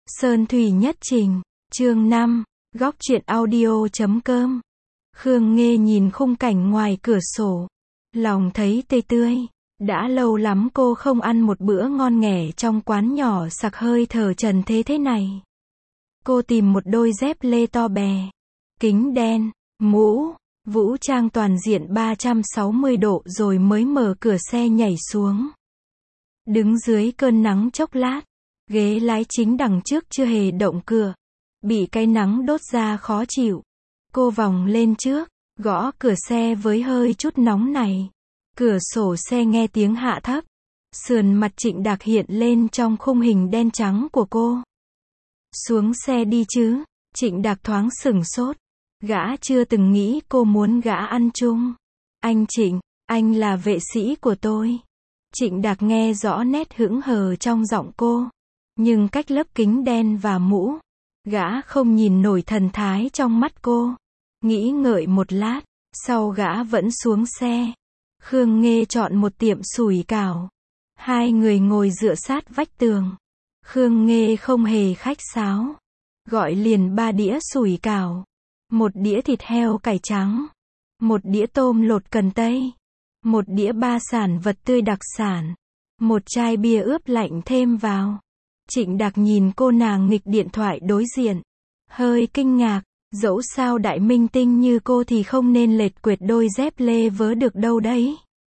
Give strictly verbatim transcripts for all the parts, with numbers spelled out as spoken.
Sơn Thủy Nhất Trình, chương năm, góc truyện audio chấm com. Khương Nghê nhìn khung cảnh ngoài cửa sổ, lòng thấy tê tươi. Đã lâu lắm cô không ăn một bữa ngon nghẻ trong quán nhỏ sặc hơi thở trần thế thế này. Cô tìm một đôi dép lê to bè, kính đen, mũ, vũ trang toàn diện ba trăm sáu mươi độ rồi mới mở cửa xe nhảy xuống. Đứng dưới cơn nắng chốc lát, ghế lái chính đằng trước chưa hề động cửa, bị cái nắng đốt ra khó chịu. Cô vòng lên trước, gõ cửa xe với hơi chút nóng này. Cửa sổ xe nghe tiếng hạ thấp, sườn mặt Trịnh Đạc hiện lên trong khung hình đen trắng của cô. Xuống xe đi chứ. Trịnh Đạc thoáng sửng sốt. Gã chưa từng nghĩ cô muốn gã ăn chung. Anh Trịnh, anh là vệ sĩ của tôi. Trịnh Đạc nghe rõ nét hững hờ trong giọng cô, nhưng cách lớp kính đen và mũ, gã không nhìn nổi thần thái trong mắt cô. Nghĩ ngợi một lát, sau gã vẫn xuống xe. Khương Nghê chọn một tiệm sủi cảo. Hai người ngồi dựa sát vách tường. Khương Nghê không hề khách sáo, gọi liền ba đĩa sủi cảo, một đĩa thịt heo cải trắng, một đĩa tôm lột cần tây, một đĩa ba sản vật tươi đặc sản, một chai bia ướp lạnh thêm vào. Trịnh Đạc nhìn cô nàng nghịch điện thoại đối diện, hơi kinh ngạc. Dẫu sao đại minh tinh như cô thì không nên lệch quệt đôi dép lê vớ được đâu đấy.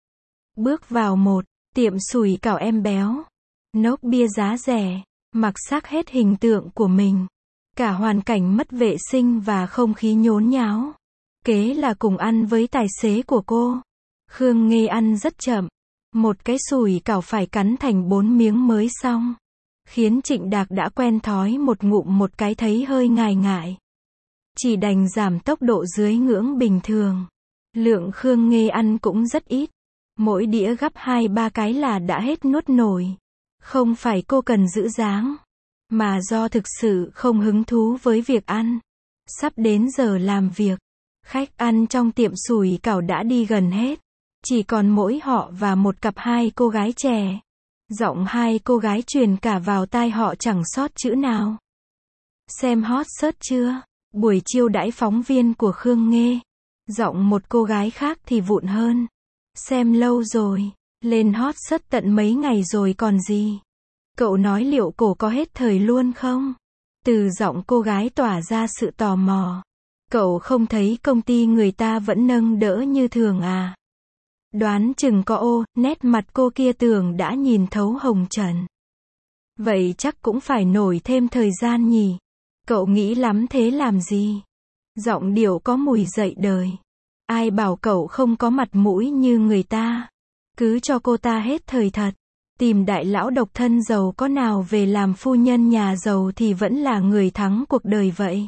Bước vào một tiệm sủi cảo em béo, nốc bia giá rẻ, mặc xác hết hình tượng của mình. Cả hoàn cảnh mất vệ sinh và không khí nhốn nháo. Kế là cùng ăn với tài xế của cô. Khương Nghê ăn rất chậm. Một cái sủi cảo phải cắn thành bốn miếng mới xong. Khiến Trịnh Đạc đã quen thói một ngụm một cái thấy hơi ngại ngại. Chỉ đành giảm tốc độ dưới ngưỡng bình thường. Lượng Khương Nghê ăn cũng rất ít. Mỗi đĩa gắp hai ba cái là đã hết nuốt nổi. Không phải cô cần giữ dáng, mà do thực sự không hứng thú với việc ăn. Sắp đến giờ làm việc, khách ăn trong tiệm sủi cảo đã đi gần hết. Chỉ còn mỗi họ và một cặp hai cô gái trẻ. Giọng hai cô gái truyền cả vào tai họ chẳng sót chữ nào. Xem hot search chưa? Buổi chiêu đãi phóng viên của Khương Nghê. Giọng một cô gái khác thì vụn hơn. Xem lâu rồi, lên hot search tận mấy ngày rồi còn gì. Cậu nói liệu cổ có hết thời luôn không? Từ giọng cô gái tỏa ra sự tò mò. Cậu không thấy công ty người ta vẫn nâng đỡ như thường à? Đoán chừng có ô, nét mặt cô kia tưởng đã nhìn thấu hồng trần. Vậy chắc cũng phải nổi thêm thời gian nhỉ? Cậu nghĩ lắm thế làm gì? Giọng điệu có mùi dậy đời. Ai bảo cậu không có mặt mũi như người ta? Cứ cho cô ta hết thời thật. Tìm đại lão độc thân giàu có nào về làm phu nhân nhà giàu thì vẫn là người thắng cuộc đời vậy.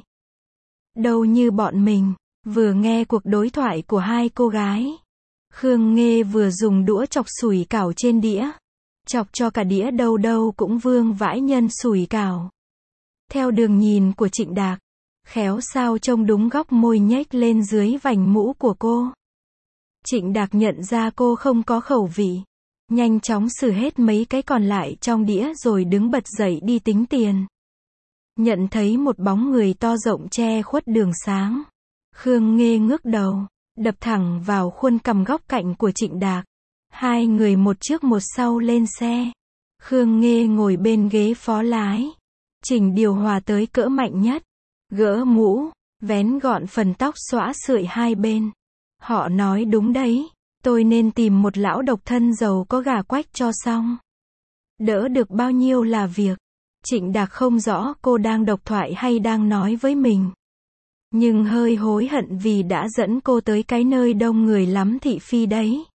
Đâu như bọn mình. Vừa nghe cuộc đối thoại của hai cô gái, Khương Nghê vừa dùng đũa chọc sủi cảo trên đĩa. Chọc cho cả đĩa đâu đâu cũng vương vãi nhân sủi cảo. Theo đường nhìn của Trịnh Đạc, khéo sao trông đúng góc môi nhếch lên dưới vành mũ của cô. Trịnh Đạc nhận ra cô không có khẩu vị, nhanh chóng xử hết mấy cái còn lại trong đĩa rồi đứng bật dậy đi tính tiền. Nhận thấy một bóng người to rộng che khuất đường sáng, Khương Nghê ngước đầu, đập thẳng vào khuôn cằm góc cạnh của Trịnh Đạc. Hai người một trước một sau lên xe. Khương Nghê ngồi bên ghế phó lái, chỉnh điều hòa tới cỡ mạnh nhất, gỡ mũ, vén gọn phần tóc xõa sưởi hai bên. Họ nói đúng đấy, tôi nên tìm một lão độc thân giàu có gà quách cho xong. Đỡ được bao nhiêu là việc. Trịnh Đạc không rõ cô đang độc thoại hay đang nói với mình. Nhưng hơi hối hận vì đã dẫn cô tới cái nơi đông người lắm thị phi đấy.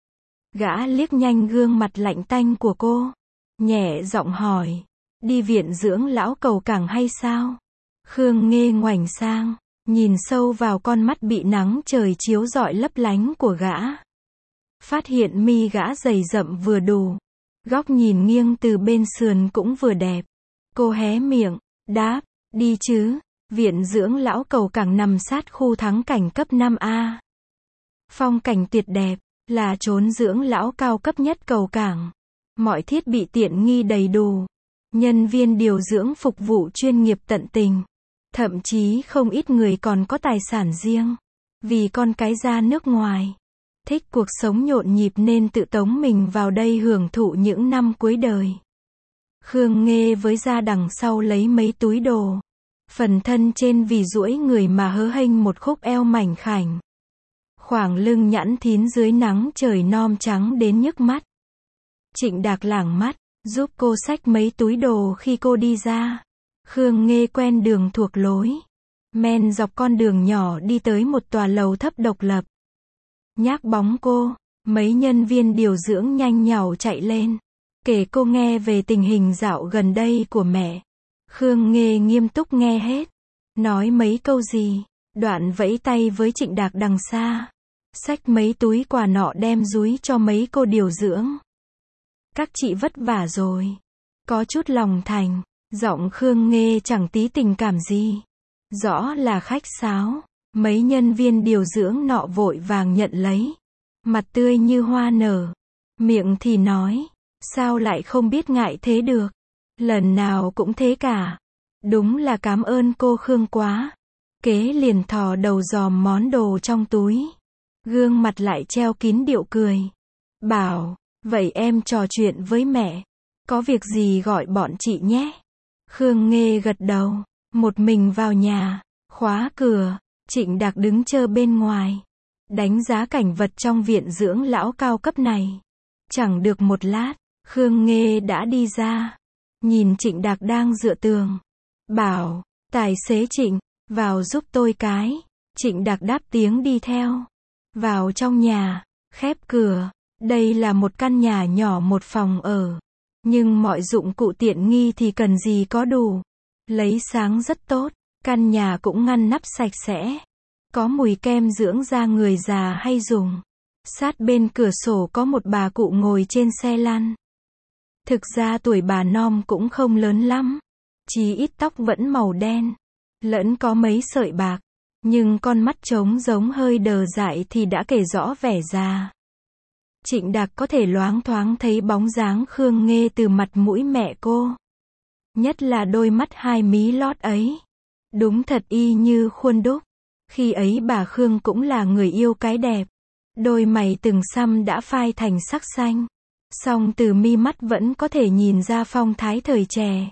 Gã liếc nhanh gương mặt lạnh tanh của cô, nhẹ giọng hỏi. Đi viện dưỡng lão cầu cảng hay sao? Khương Nghê ngoảnh sang, nhìn sâu vào con mắt bị nắng trời chiếu rọi lấp lánh của gã. Phát hiện mi gã dày rậm vừa đủ, góc nhìn nghiêng từ bên sườn cũng vừa đẹp. Cô hé miệng, đáp, đi chứ. Viện dưỡng lão cầu cảng nằm sát khu thắng cảnh cấp năm A. Phong cảnh tuyệt đẹp, là chốn dưỡng lão cao cấp nhất cầu cảng. Mọi thiết bị tiện nghi đầy đủ. Nhân viên điều dưỡng phục vụ chuyên nghiệp tận tình. Thậm chí không ít người còn có tài sản riêng. Vì con cái ra nước ngoài. Thích cuộc sống nhộn nhịp nên tự tống mình vào đây hưởng thụ những năm cuối đời. Khương Nghê với ra đằng sau lấy mấy túi đồ. Phần thân trên vì duỗi người mà hớ hênh một khúc eo mảnh khảnh. Khoảng lưng nhẵn thín dưới nắng trời nom trắng đến nhức mắt. Trịnh Đạc lảng mắt, giúp cô xách mấy túi đồ khi cô đi ra. Khương Nghê quen đường thuộc lối. Men dọc con đường nhỏ đi tới một tòa lầu thấp độc lập. Nhác bóng cô, mấy nhân viên điều dưỡng nhanh nhảu chạy lên. Kể cô nghe về tình hình dạo gần đây của mẹ. Khương Nghê nghiêm túc nghe hết. Nói mấy câu gì, đoạn vẫy tay với Trịnh Đạc đằng xa. Xách mấy túi quà nọ đem dúi cho mấy cô điều dưỡng. Các chị vất vả rồi. Có chút lòng thành, giọng Khương Nghê chẳng tí tình cảm gì. Rõ là khách sáo. Mấy nhân viên điều dưỡng nọ vội vàng nhận lấy. Mặt tươi như hoa nở. Miệng thì nói, sao lại không biết ngại thế được. Lần nào cũng thế cả. Đúng là cảm ơn cô Khương quá. Kế liền thò đầu dòm món đồ trong túi. Gương mặt lại treo kín điệu cười. Bảo, vậy em trò chuyện với mẹ. Có việc gì gọi bọn chị nhé. Khương Nghê gật đầu. Một mình vào nhà. Khóa cửa. Trịnh Đạc đứng chờ bên ngoài. Đánh giá cảnh vật trong viện dưỡng lão cao cấp này. Chẳng được một lát, Khương Nghê đã đi ra. Nhìn Trịnh Đạc đang dựa tường. Bảo, tài xế Trịnh, vào giúp tôi cái. Trịnh Đạc đáp tiếng đi theo. Vào trong nhà, khép cửa. Đây là một căn nhà nhỏ một phòng ở. Nhưng mọi dụng cụ tiện nghi thì cần gì có đủ. Lấy sáng rất tốt. Căn nhà cũng ngăn nắp sạch sẽ. Có mùi kem dưỡng da người già hay dùng. Sát bên cửa sổ có một bà cụ ngồi trên xe lăn. Thực ra tuổi bà nom cũng không lớn lắm. Chí ít tóc vẫn màu đen. Lẫn có mấy sợi bạc. Nhưng con mắt trống giống hơi đờ dại thì đã kể rõ vẻ già. Trịnh Đạc có thể loáng thoáng thấy bóng dáng Khương Nghê từ mặt mũi mẹ cô. Nhất là đôi mắt hai mí lót ấy. Đúng thật y như khuôn đúc. Khi ấy bà Khương cũng là người yêu cái đẹp. Đôi mày từng xăm đã phai thành sắc xanh. Song từ mi mắt vẫn có thể nhìn ra phong thái thời trẻ.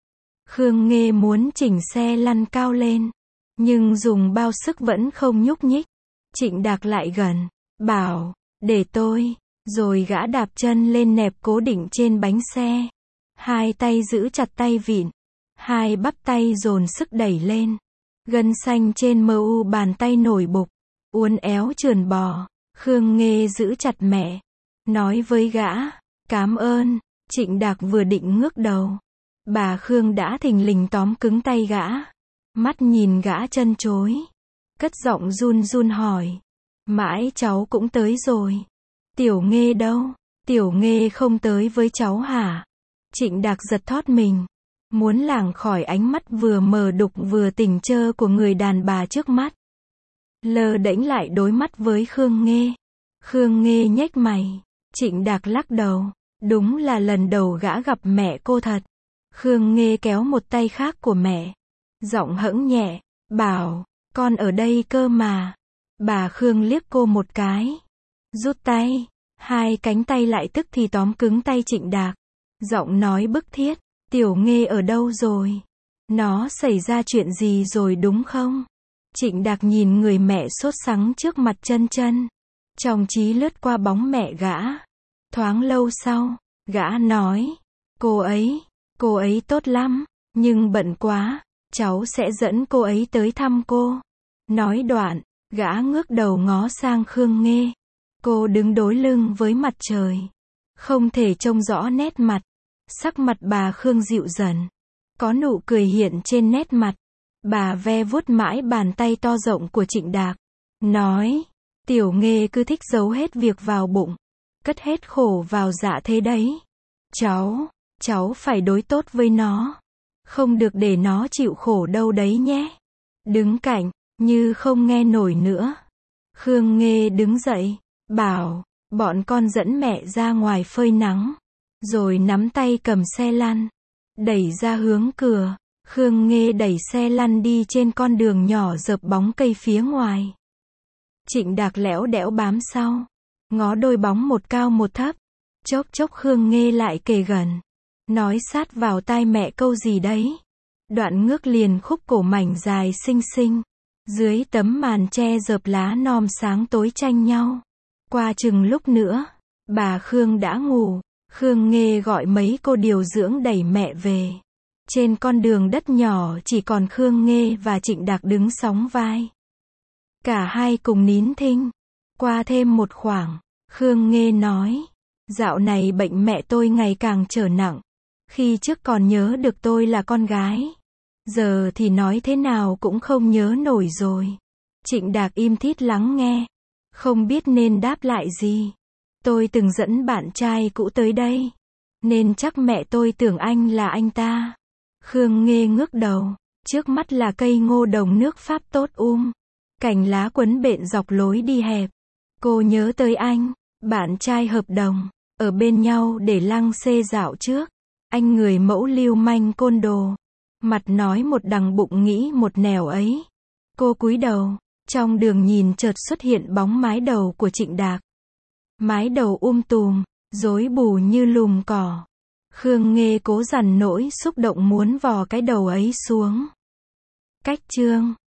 Khương Nghê muốn chỉnh xe lăn cao lên. Nhưng dùng bao sức vẫn không nhúc nhích. Trịnh Đạc lại gần. Bảo, để tôi. Rồi gã đạp chân lên nẹp cố định trên bánh xe. Hai tay giữ chặt tay vịn. Hai bắp tay dồn sức đẩy lên. Gân xanh trên mờ u bàn tay nổi bục. Uốn éo trườn bò. Khương Nghê giữ chặt mẹ. Nói với gã. Cám ơn. Trịnh Đạc vừa định ngước đầu. Bà Khương đã thình lình tóm cứng tay gã. Mắt nhìn gã chân chối. Cất giọng run run hỏi. Mãi cháu cũng tới rồi. Tiểu Nghê đâu? Tiểu Nghê không tới với cháu hả? Trịnh Đạc giật thót mình. Muốn lảng khỏi ánh mắt vừa mờ đục vừa tỉnh trơ của người đàn bà trước mắt. Lơ đễnh lại đối mắt với Khương Nghê. Khương Nghê nhếch mày. Trịnh Đạc lắc đầu. Đúng là lần đầu gã gặp mẹ cô thật. Khương Nghê kéo một tay khác của mẹ. Giọng hững nhẹ. Bảo, con ở đây cơ mà. Bà Khương liếc cô một cái. Rút tay. Hai cánh tay lại tức thì tóm cứng tay Trịnh Đạc. Giọng nói bức thiết. Tiểu Nghê ở đâu rồi? Nó xảy ra chuyện gì rồi đúng không? Trịnh Đạc nhìn người mẹ sốt sắng trước mặt chân chân. Trong trí lướt qua bóng mẹ gã. Thoáng lâu sau, gã nói. Cô ấy, cô ấy tốt lắm, nhưng bận quá, cháu sẽ dẫn cô ấy tới thăm cô. Nói đoạn, gã ngước đầu ngó sang Khương Nghê. Cô đứng đối lưng với mặt trời. Không thể trông rõ nét mặt. Sắc mặt bà Khương dịu dần. Có nụ cười hiện trên nét mặt. Bà ve vuốt mãi bàn tay to rộng của Trịnh Đạc. Nói, Tiểu Nghê cứ thích giấu hết việc vào bụng. Cất hết khổ vào dạ thế đấy. Cháu, cháu phải đối tốt với nó. Không được để nó chịu khổ đâu đấy nhé. Đứng cạnh, như không nghe nổi nữa. Khương Nghê đứng dậy, bảo, bọn con dẫn mẹ ra ngoài phơi nắng. Rồi nắm tay cầm xe lăn. đẩy ra hướng cửa. Khương Nghê đẩy xe lăn đi trên con đường nhỏ rợp bóng cây phía ngoài. Trịnh Đạc lẽo đẽo bám sau. Ngó đôi bóng một cao một thấp. Chốc chốc Khương Nghê lại kề gần. Nói sát vào tai mẹ câu gì đấy. Đoạn ngước liền khúc cổ mảnh dài xinh xinh. Dưới tấm màn che rợp lá non sáng tối tranh nhau. Qua chừng lúc nữa, bà Khương đã ngủ. Khương Nghê gọi mấy cô điều dưỡng đẩy mẹ về. Trên con đường đất nhỏ chỉ còn Khương Nghê và Trịnh Đạc đứng sóng vai. Cả hai cùng nín thinh. Qua thêm một khoảng, Khương Nghê nói. Dạo này bệnh mẹ tôi ngày càng trở nặng. Khi trước còn nhớ được tôi là con gái. Giờ thì nói thế nào cũng không nhớ nổi rồi. Trịnh Đạc im thít lắng nghe. Không biết nên đáp lại gì. Tôi từng dẫn bạn trai cũ tới đây. Nên chắc mẹ tôi tưởng anh là anh ta. Khương Nghê ngước đầu. Trước mắt là cây ngô đồng nước Pháp tốt um. Cành lá quấn bện dọc lối đi hẹp. Cô nhớ tới anh, bạn trai hợp đồng. Ở bên nhau để lăng xê dạo trước. Anh người mẫu lưu manh côn đồ. Mặt nói một đằng bụng nghĩ một nẻo ấy. Cô cúi đầu. Trong đường nhìn chợt xuất hiện bóng mái đầu của Trịnh Đạc. Mái đầu um tùm, rối bù như lùm cỏ. Khương Nghê cố dằn nỗi xúc động muốn vò cái đầu ấy xuống. Cách chương